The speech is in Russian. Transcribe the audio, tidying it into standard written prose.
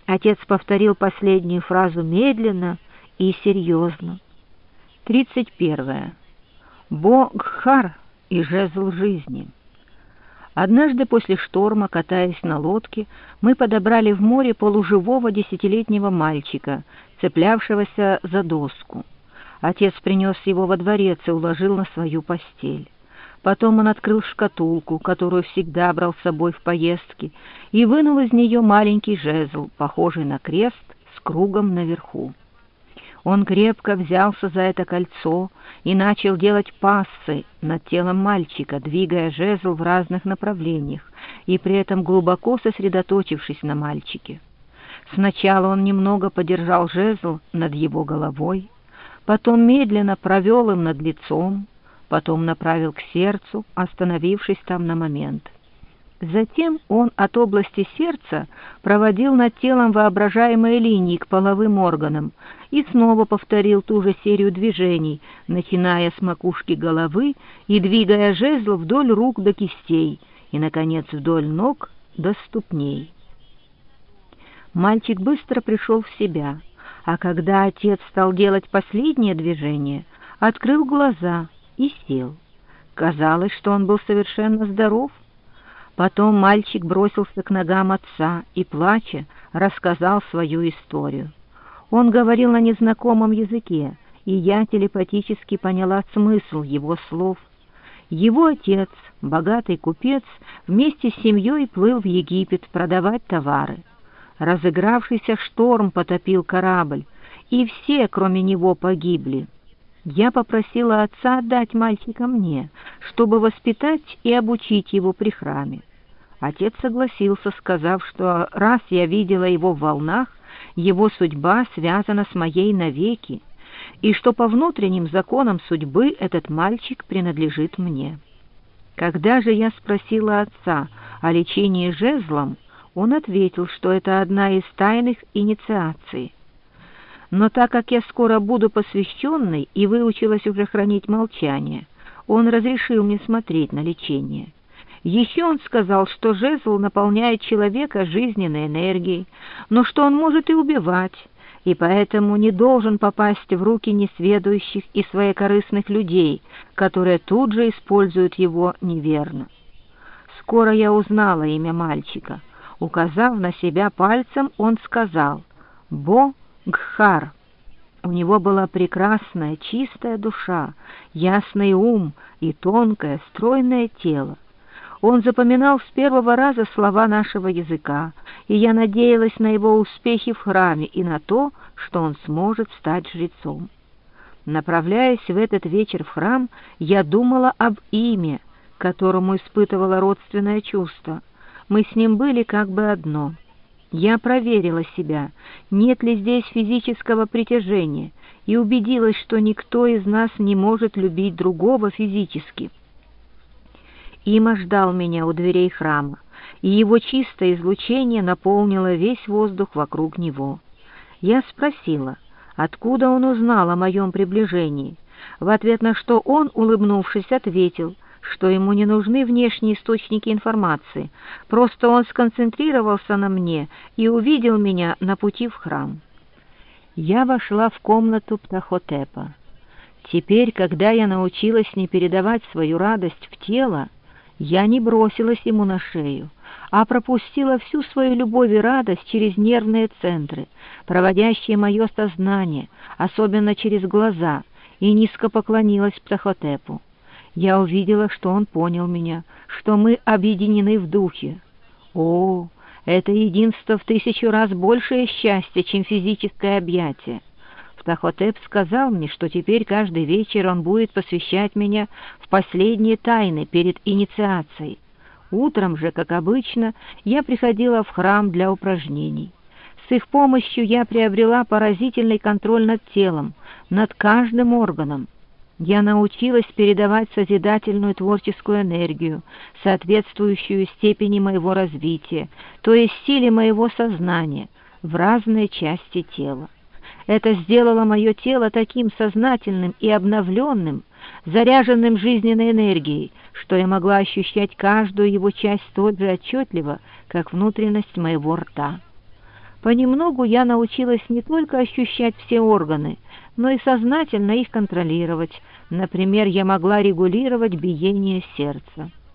Отец повторил последнюю фразу медленно и серьезно. 31. Бо-Гхар и жезл жизни. Однажды после шторма, катаясь на лодке, мы подобрали в море полуживого 10-летнего мальчика, цеплявшегося за доску. Отец принес его во дворец и уложил на свою постель. Потом он открыл шкатулку, которую всегда брал с собой в поездки, и вынул из нее маленький жезл, похожий на крест с кругом наверху. Он крепко взялся за это кольцо и начал делать пассы над телом мальчика, двигая жезл в разных направлениях и при этом глубоко сосредоточившись на мальчике. Сначала он немного подержал жезл над его головой, потом медленно провел им над лицом, потом направил к сердцу, остановившись там на момент. Затем он от области сердца проводил над телом воображаемые линии к половым органам и снова повторил ту же серию движений, начиная с макушки головы и двигая жезл вдоль рук до кистей и, наконец, вдоль ног до ступней. Мальчик быстро пришел в себя, а когда отец стал делать последнее движение, открыл глаза и сел. Казалось, что он был совершенно здоров. Потом мальчик бросился к ногам отца и, плача, рассказал свою историю. Он говорил на незнакомом языке, и я телепатически поняла смысл его слов. Его отец, богатый купец, вместе с семьей плыл в Египет продавать товары. Разыгравшийся шторм потопил корабль, и все, кроме него, погибли. Я попросила отца отдать мальчика мне, чтобы воспитать и обучить его при храме. Отец согласился, сказав, что раз я видела его в волнах, его судьба связана с моей навеки, и что по внутренним законам судьбы этот мальчик принадлежит мне. Когда же я спросила отца о лечении жезлом, он ответил, что это одна из тайных инициаций. Но так как я скоро буду посвященной и выучилась уже хранить молчание, он разрешил мне смотреть на лечение. Еще он сказал, что жезл наполняет человека жизненной энергией, но что он может и убивать, и поэтому не должен попасть в руки несведущих и своекорыстных людей, которые тут же используют его неверно. Скоро я узнала имя мальчика. Указав на себя пальцем, он сказал «Бо-Гхар». У него была прекрасная, чистая душа, ясный ум и тонкое, стройное тело. Он запоминал с первого раза слова нашего языка, и я надеялась на его успехи в храме и на то, что он сможет стать жрецом. Направляясь в этот вечер в храм, я думала об имя, к которому испытывала родственное чувство. Мы с ним были как бы одно. Я проверила себя, нет ли здесь физического притяжения, и убедилась, что никто из нас не может любить другого физически. Има ждал меня у дверей храма, и его чистое излучение наполнило весь воздух вокруг него. Я спросила, откуда он узнал о моем приближении, в ответ на что он, улыбнувшись, ответил, что ему не нужны внешние источники информации, просто он сконцентрировался на мне и увидел меня на пути в храм. Я вошла в комнату Птахотепа. Теперь, когда я научилась не передавать свою радость в тело, я не бросилась ему на шею, а пропустила всю свою любовь и радость через нервные центры, проводящие мое сознание, особенно через глаза, и низко поклонилась Птахотепу. Я увидела, что он понял меня, что мы объединены в духе. О, это единство в 1000 раз большее счастье, чем физическое объятие. Птахотеп сказал мне, что теперь каждый вечер он будет посвящать меня в последние тайны перед инициацией. Утром же, как обычно, я приходила в храм для упражнений. С их помощью я приобрела поразительный контроль над телом, над каждым органом. Я научилась передавать созидательную творческую энергию, соответствующую степени моего развития, то есть силе моего сознания, в разные части тела. Это сделало мое тело таким сознательным и обновленным, заряженным жизненной энергией, что я могла ощущать каждую его часть столь же отчетливо, как внутренность моего рта. Понемногу я научилась не только ощущать все органы, но и сознательно их контролировать. Например, я могла регулировать биение сердца.